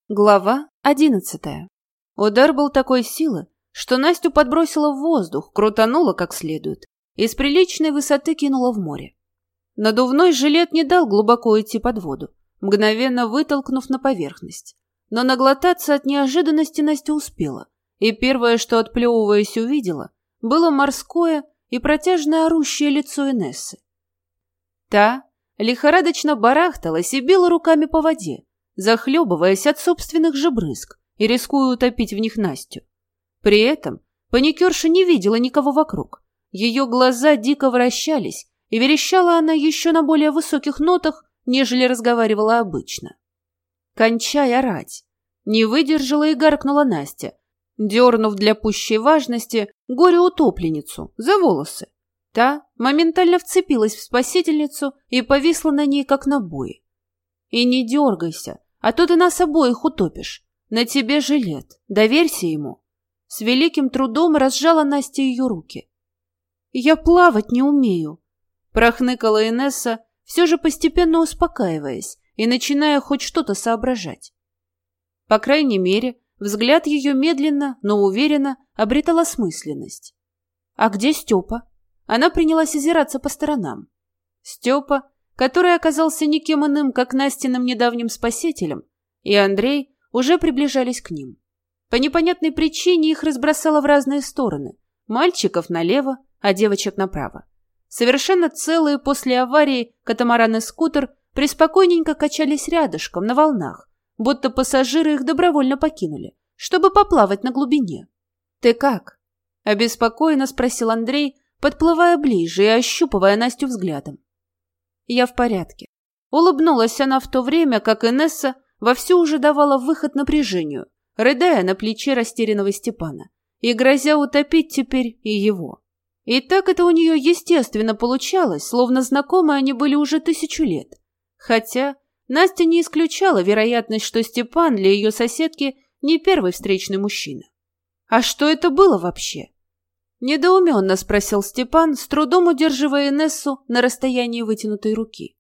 Глава 11. Удар был такой силы, что Настю подбросило в воздух, крутануло как следует и с приличной высоты кинуло в море. Надувной жилет не дал глубоко идти под воду, мгновенно вытолкнув на поверхность. Но наглотаться от неожиданности Настя успела, и первое, что, отплевываясь, увидела, было морское и протяжное орущее лицо Инессы. Та лихорадочно барахталась и била руками по воде, захлебываясь от собственных же брызг и рискуя утопить в них Настю. При этом паникерша не видела никого вокруг. Ее глаза дико вращались, и верещала она еще на более высоких нотах, нежели разговаривала обычно. «Кончай орать!» Не выдержала и гаркнула Настя, дернув для пущей важности горе-утопленницу за волосы. Та моментально вцепилась в спасительницу и повисла на ней, как на буе. «И не дергайся, а то ты нас обоих утопишь. На тебе жилет, доверься ему». С великим трудом разжала Настя ее руки. «Я плавать не умею», – прохныкала Инесса, все же постепенно успокаиваясь и начиная хоть что-то соображать. По крайней мере, взгляд ее медленно, но уверенно обретал осмысленность. «А где Степа?» Она принялась озираться по сторонам. Степа, который оказался никем иным, как Настиным недавним спасителем, и Андрей уже приближались к ним. По непонятной причине их разбросало в разные стороны. Мальчиков налево, а девочек направо. Совершенно целые после аварии катамаран и скутер преспокойненько качались рядышком на волнах, будто пассажиры их добровольно покинули, чтобы поплавать на глубине. «Ты как?» – обеспокоенно спросил Андрей, подплывая ближе и ощупывая Настю взглядом. «Я в порядке». Улыбнулась она в то время, как Инесса вовсю уже давала выход напряжению, рыдая на плече растерянного Степана и грозя утопить теперь и его. И так это у нее естественно получалось, словно знакомы они были уже 1000 лет. Хотя Настя не исключала вероятность, что Степан для ее соседки не первый встречный мужчина. «А что это было вообще?» Недоуменно спросил Степан, с трудом удерживая Инессу на расстоянии вытянутой руки.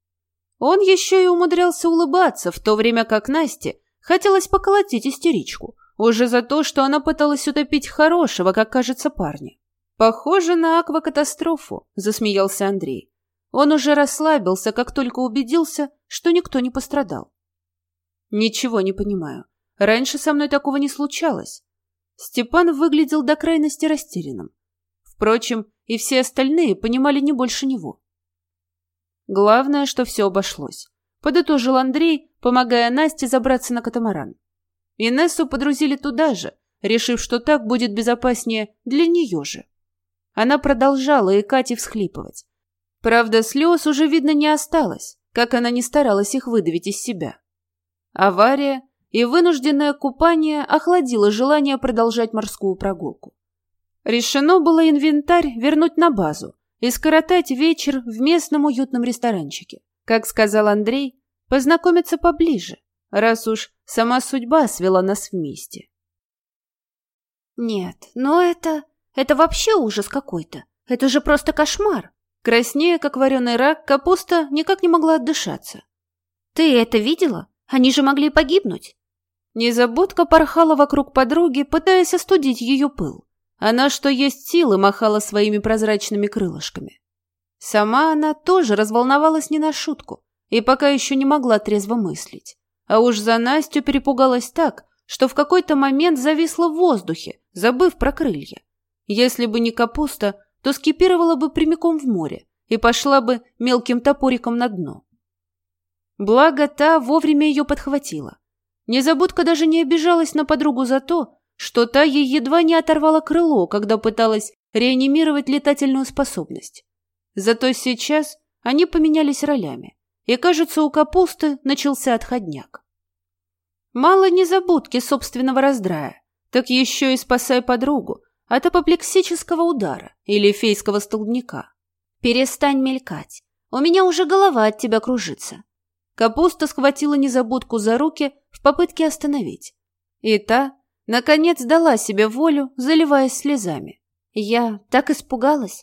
Он еще и умудрялся улыбаться, в то время как Насте хотелось поколотить истеричку, уже за то, что она пыталась утопить хорошего, как кажется, парня. «Похоже на аквакатастрофу», – засмеялся Андрей. Он уже расслабился, как только убедился, что никто не пострадал. «Ничего не понимаю. Раньше со мной такого не случалось». Степан выглядел до крайности растерянным. Впрочем, и все остальные понимали не больше него. Главное, что все обошлось, подытожил Андрей, помогая Насте забраться на катамаран. Инессу подрузили туда же, решив, что так будет безопаснее для нее же. Она продолжала икать и всхлипывать. Правда, слез уже, видно, не осталось, как она не старалась их выдавить из себя. Авария и вынужденное купание охладило желание продолжать морскую прогулку. Решено было инвентарь вернуть на базу и скоротать вечер в местном уютном ресторанчике. Как сказал Андрей, познакомиться поближе, раз уж сама судьба свела нас вместе. «Нет, но это вообще ужас какой-то. Это же просто кошмар!» Краснея, как вареный рак, Капуста никак не могла отдышаться. «Ты это видела? Они же могли погибнуть!» Незабудка порхала вокруг подруги, пытаясь остудить ее пыл. Она, что есть силы, махала своими прозрачными крылышками. Сама она тоже разволновалась не на шутку и пока еще не могла трезво мыслить. А уж за Настю перепугалась так, что в какой-то момент зависла в воздухе, забыв про крылья. Если бы не Капуста, то скипировала бы прямиком в море и пошла бы мелким топориком на дно. Благо, та вовремя ее подхватила. Незабудка даже не обижалась на подругу за то, что та ей едва не оторвала крыло, когда пыталась реанимировать летательную способность. Зато сейчас они поменялись ролями, и, кажется, у Капусты начался отходняк. Мало незабудки собственного раздрая, так еще и спасай подругу от апоплексического удара или фейского столбняка. «Перестань мелькать, у меня уже голова от тебя кружится». Капуста схватила незабудку за руки в попытке остановить. И та, наконец, дала себе волю, заливаясь слезами. «Я так испугалась,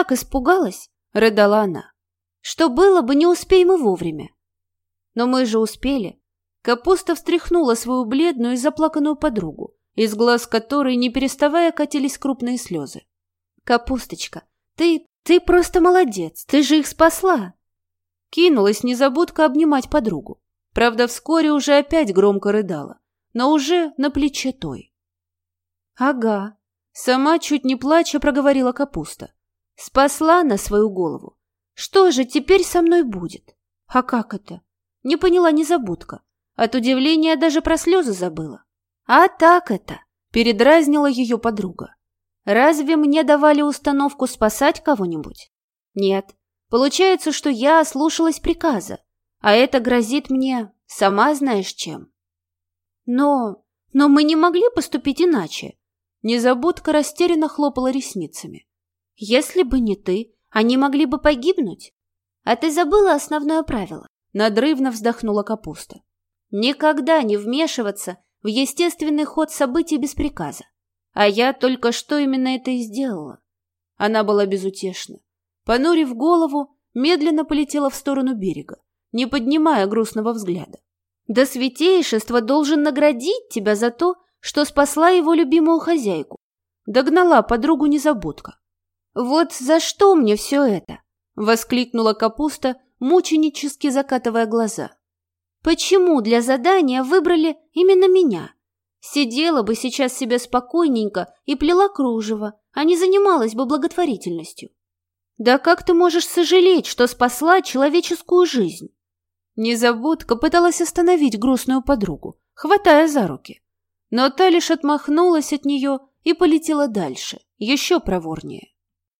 — рыдала она. Что было бы, не успеем мы вовремя». «Но мы же успели». Капуста встряхнула свою бледную и заплаканную подругу, из глаз которой, не переставая, катились крупные слезы. «Капусточка, ты просто молодец, ты же их спасла!» Кинулась незабудка обнимать подругу. Правда, вскоре уже опять громко рыдала, но уже на плече той. «Ага», — сама чуть не плача проговорила Капуста. «Спасла на свою голову. Что же теперь со мной будет?» «А как это?» — не поняла незабудка. От удивления даже про слезы забыла. «А так это», — передразнила ее подруга. «Разве мне давали установку спасать кого-нибудь? Нет. Получается, что я ослушалась приказа, а это грозит мне, сама знаешь чем». «Но мы не могли поступить иначе». Незабудка растерянно хлопала ресницами. «Если бы не ты, они могли бы погибнуть. А ты забыла основное правило?» Надрывно вздохнула Капуста. «Никогда не вмешиваться в естественный ход событий без приказа. А я только что именно это и сделала». Она была безутешна. Понурив голову, медленно полетела в сторону берега, не поднимая грустного взгляда. «Да святейшество должен наградить тебя за то, что спасла его любимую хозяйку», — догнала подругу незабудка. «Вот за что мне все это?» — воскликнула Капуста, мученически закатывая глаза. «Почему для задания выбрали именно меня? Сидела бы сейчас себе спокойненько и плела кружево, а не занималась бы благотворительностью». «Да как ты можешь сожалеть, что спасла человеческую жизнь?» Незабудка пыталась остановить грустную подругу, хватая за руки. Но та лишь отмахнулась от нее и полетела дальше, еще проворнее.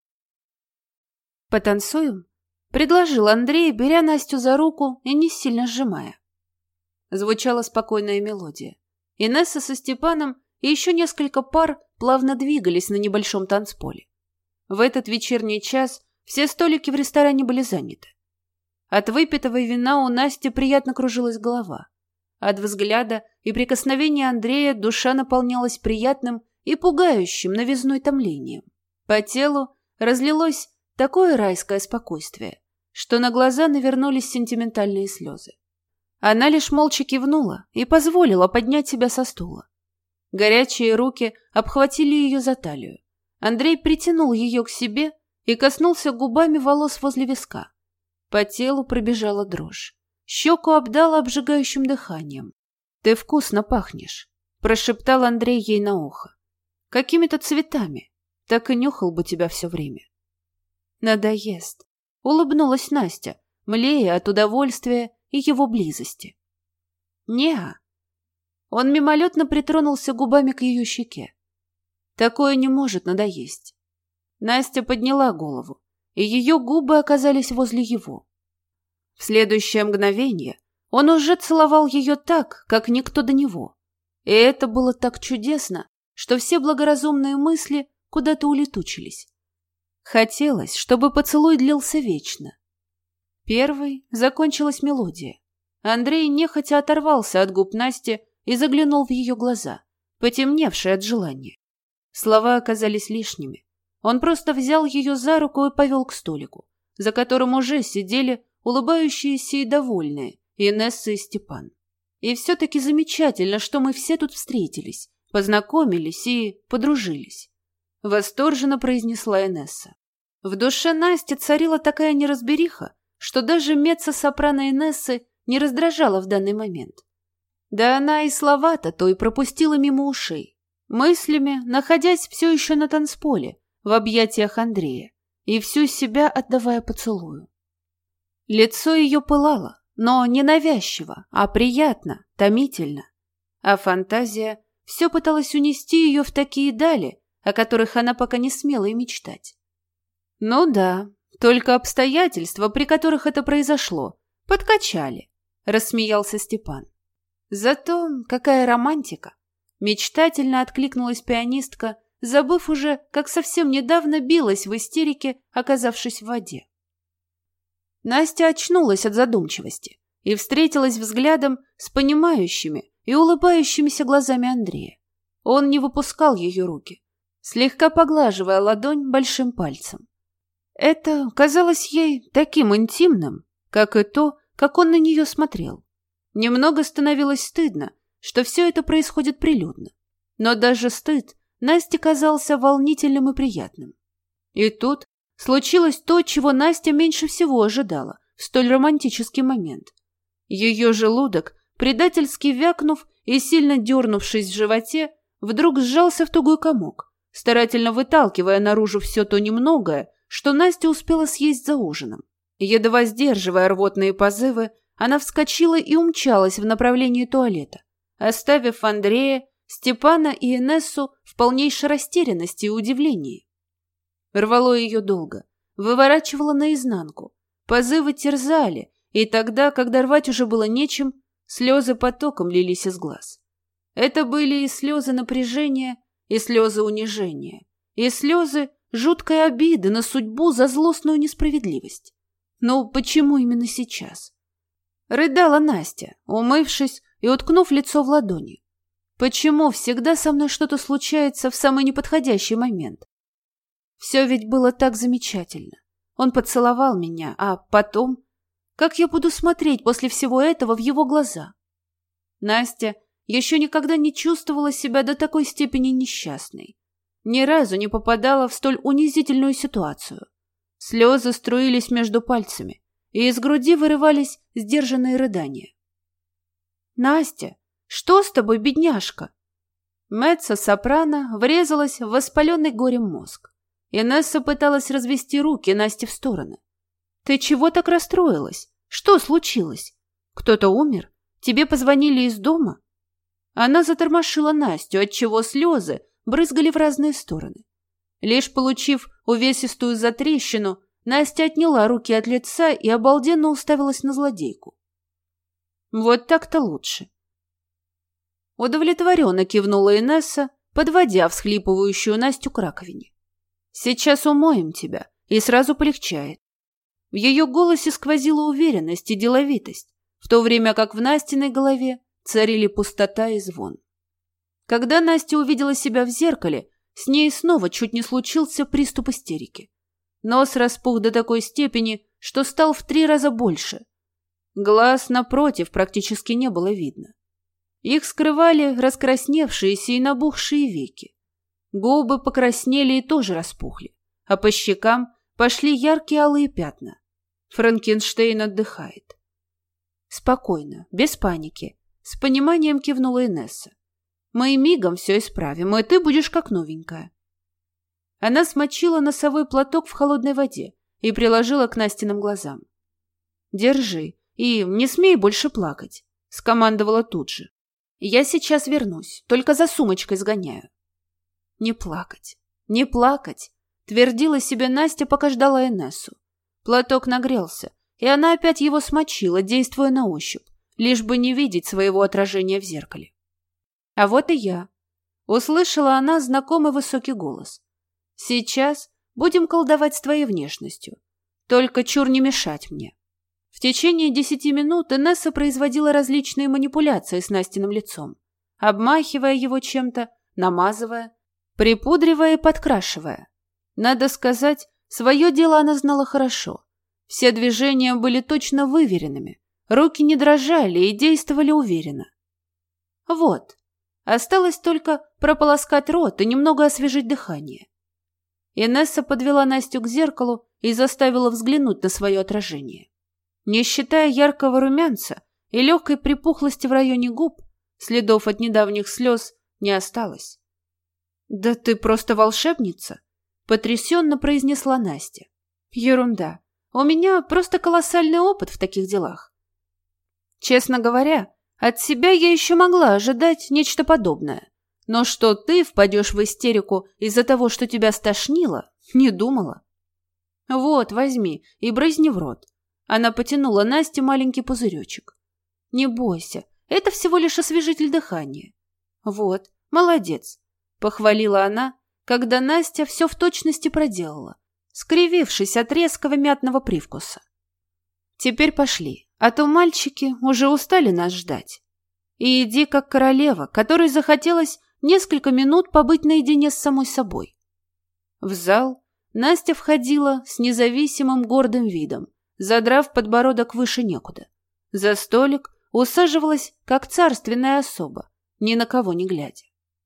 «Потанцуем?» — предложил Андрей, беря Настю за руку и не сильно сжимая. Звучала спокойная мелодия. Инесса со Степаном и еще несколько пар плавно двигались на небольшом танцполе. В этот вечерний час все столики в ресторане были заняты. От выпитого вина у Насти приятно кружилась голова. От взгляда и прикосновения Андрея душа наполнялась приятным и пугающим новизной томлением. По телу разлилось такое райское спокойствие, что на глаза навернулись сентиментальные слезы. Она лишь молча кивнула и позволила поднять себя со стула. Горячие руки обхватили ее за талию. Андрей притянул ее к себе и коснулся губами волос возле виска. По телу пробежала дрожь. Щеку обдала обжигающим дыханием. «Ты вкусно пахнешь», — прошептал Андрей ей на ухо. «Какими-то цветами. Так и нюхал бы тебя все время». «Надоест», — улыбнулась Настя, млея от удовольствия и его близости. «Не-а». Он мимолетно притронулся губами к ее щеке. «Такое не может надоесть». Настя подняла голову, и ее губы оказались возле его. В следующее мгновение он уже целовал ее так, как никто до него. И это было так чудесно, что все благоразумные мысли куда-то улетучились. Хотелось, чтобы поцелуй длился вечно. Первой закончилась мелодия. Андрей нехотя оторвался от губ Насти и заглянул в ее глаза, потемневшие от желания. Слова оказались лишними. Он просто взял ее за руку и повел к столику, за которым уже сидели улыбающиеся и довольные Инесса и Степан. И все-таки замечательно, что мы все тут встретились, познакомились и подружились. Восторженно произнесла Инесса. В душе Насти царила такая неразбериха, что даже меццо-сопрано Инессы не раздражала в данный момент. Да она и слова-то то и пропустила мимо ушей, мыслями находясь все еще на танцполе, в объятиях Андрея, и всю себя отдавая поцелую. Лицо ее пылало, но не навязчиво, а приятно, томительно. А фантазия все пыталась унести ее в такие дали, о которых она пока не смела и мечтать. Ну да, только обстоятельства, при которых это произошло, подкачали, рассмеялся Степан. Зато какая романтика! Мечтательно откликнулась пианистка, забыв уже, как совсем недавно билась в истерике, оказавшись в воде. Настя очнулась от задумчивости и встретилась взглядом с понимающими и улыбающимися глазами Андрея. Он не выпускал ее руки, слегка поглаживая ладонь большим пальцем. Это казалось ей таким интимным, как и то, как он на нее смотрел. Немного становилось стыдно, что все это происходит прилюдно. Но даже стыд Насте казался волнительным и приятным. И тут случилось то, чего Настя меньше всего ожидала в столь романтический момент. Ее желудок, предательски вякнув и сильно дернувшись в животе, вдруг сжался в тугой комок, старательно выталкивая наружу все то немногое, что Настя успела съесть за ужином. Едва сдерживая рвотные позывы, она вскочила и умчалась в направлении туалета, оставив Андрея, Степана и Инессу в полнейшей растерянности и удивлении. Рвало ее долго, выворачивало наизнанку, позывы терзали, и тогда, когда рвать уже было нечем, слезы потоком лились из глаз. Это были и слезы напряжения, и слезы унижения, и слезы жуткой обиды на судьбу за злостную несправедливость. Но почему именно сейчас? Рыдала Настя, умывшись и уткнув лицо в ладони. Почему всегда со мной что-то случается в самый неподходящий момент? Все ведь было так замечательно. Он поцеловал меня, а потом... Как я буду смотреть после всего этого в его глаза? Настя еще никогда не чувствовала себя до такой степени несчастной. Ни разу не попадала в столь унизительную ситуацию. Слезы струились между пальцами, и из груди вырывались сдержанные рыдания. «Настя, что с тобой, бедняжка?» Меццо-сопрано врезалась в воспаленный горем мозг. Инесса пыталась развести руки Насте в стороны. «Ты чего так расстроилась? Что случилось? Кто-то умер? Тебе позвонили из дома?» Она затормошила Настю, отчего слезы брызгали в разные стороны. Лишь получив увесистую затрещину, Настя отняла руки от лица и обалденно уставилась на злодейку. «Вот так-то лучше». Удовлетворенно кивнула Инесса, подводя всхлипывающую Настю к раковине. «Сейчас умоем тебя, и сразу полегчает». В ее голосе сквозила уверенность и деловитость, в то время как в Настиной голове царили пустота и звон. Когда Настя увидела себя в зеркале, с ней снова чуть не случился приступ истерики. Нос распух до такой степени, что стал в 3 раза больше. Глаз, напротив, практически не было видно. Их скрывали раскрасневшиеся и набухшие веки. Губы покраснели и тоже распухли, а по щекам пошли яркие алые пятна. Франкенштейн отдыхает. «Спокойно, без паники», — с пониманием кивнула Инесса. «Мы мигом все исправим, и ты будешь как новенькая». Она смочила носовой платок в холодной воде и приложила к Настиным глазам. «Держи, и не смей больше плакать», — скомандовала тут же. «Я сейчас вернусь, только за сумочкой сгоняю». «Не плакать, не плакать», — твердила себе Настя, пока ждала Инессу. Платок нагрелся, и она опять его смочила, действуя на ощупь, лишь бы не видеть своего отражения в зеркале. «А вот и я», — услышала она знакомый высокий голос. «Сейчас будем колдовать с твоей внешностью. Только чур не мешать мне». В течение 10 минут Инесса производила различные манипуляции с Настиным лицом, обмахивая его чем-то, намазывая, припудривая и подкрашивая. Надо сказать, свое дело она знала хорошо. Все движения были точно выверенными, руки не дрожали и действовали уверенно. Вот, осталось только прополоскать рот и немного освежить дыхание. Инесса подвела Настю к зеркалу и заставила взглянуть на свое отражение. Не считая яркого румянца и легкой припухлости в районе губ, следов от недавних слез не осталось. «Да ты просто волшебница!» — потрясенно произнесла Настя. «Ерунда. У меня просто колоссальный опыт в таких делах». Честно говоря, от себя я еще могла ожидать нечто подобное. Но что ты впадешь в истерику из-за того, что тебя стошнило, не думала. «Вот, возьми и брызни в рот». Она потянула Насте маленький пузыречек. «Не бойся, это всего лишь освежитель дыхания». «Вот, молодец», — похвалила она, когда Настя все в точности проделала, скривившись от резкого мятного привкуса. «Теперь пошли, а то мальчики уже устали нас ждать. И иди как королева, которой захотелось несколько минут побыть наедине с самой собой». В зал Настя входила с независимым гордым видом, задрав подбородок выше некуда. За столик усаживалась, как царственная особа, ни на кого не глядя.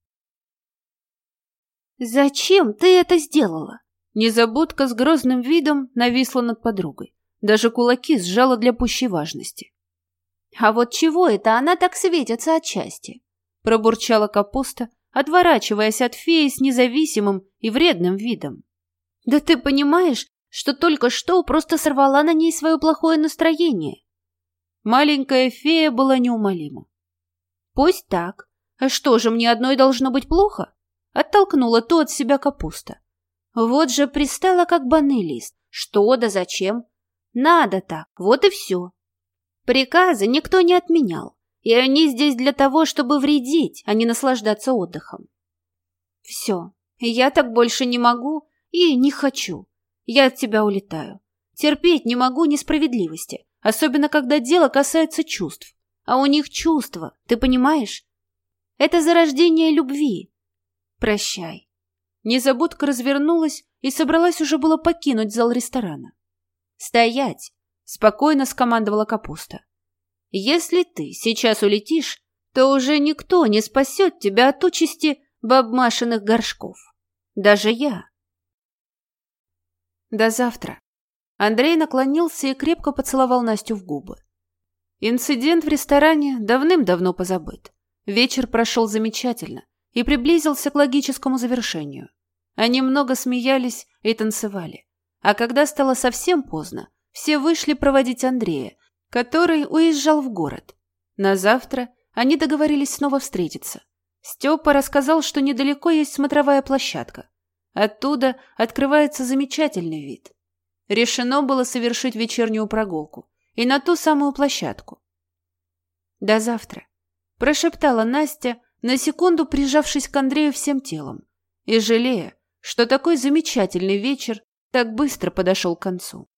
«Зачем ты это сделала?» Незабудка с грозным видом нависла над подругой. Даже кулаки сжала для пущей важности. «А вот чего это она так светится от счастья?» Пробурчала Капуста, отворачиваясь от феи с независимым и вредным видом. «Да ты понимаешь, что только что просто сорвала на ней свое плохое настроение?» Маленькая фея была неумолима. «Пусть так. А что же, мне одной должно быть плохо?» Оттолкнула то от себя Капуста. «Вот же пристала, как банный лист. Что да зачем? Надо так, вот и все. Приказы никто не отменял, и они здесь для того, чтобы вредить, а не наслаждаться отдыхом. Все, я так больше не могу и не хочу. Я от тебя улетаю. Терпеть не могу несправедливости, особенно когда дело касается чувств. А у них чувства, ты понимаешь? Это зарождение любви. Прощай». Незабудка развернулась и собралась уже было покинуть зал ресторана. «Стоять!» — спокойно скомандовала Капуста. «Если ты сейчас улетишь, то уже никто не спасет тебя от участи бабмашиных горшков. Даже я». «До завтра». Андрей наклонился и крепко поцеловал Настю в губы. Инцидент в ресторане давным-давно позабыт. Вечер прошел замечательно и приблизился к логическому завершению. Они много смеялись и танцевали. А когда стало совсем поздно, все вышли проводить Андрея, который уезжал в город. На завтра они договорились снова встретиться. Степа рассказал, что недалеко есть смотровая площадка. Оттуда открывается замечательный вид. Решено было совершить вечернюю прогулку и на ту самую площадку. «До завтра», – прошептала Настя, на секунду прижавшись к Андрею всем телом и жалея, что такой замечательный вечер так быстро подошел к концу.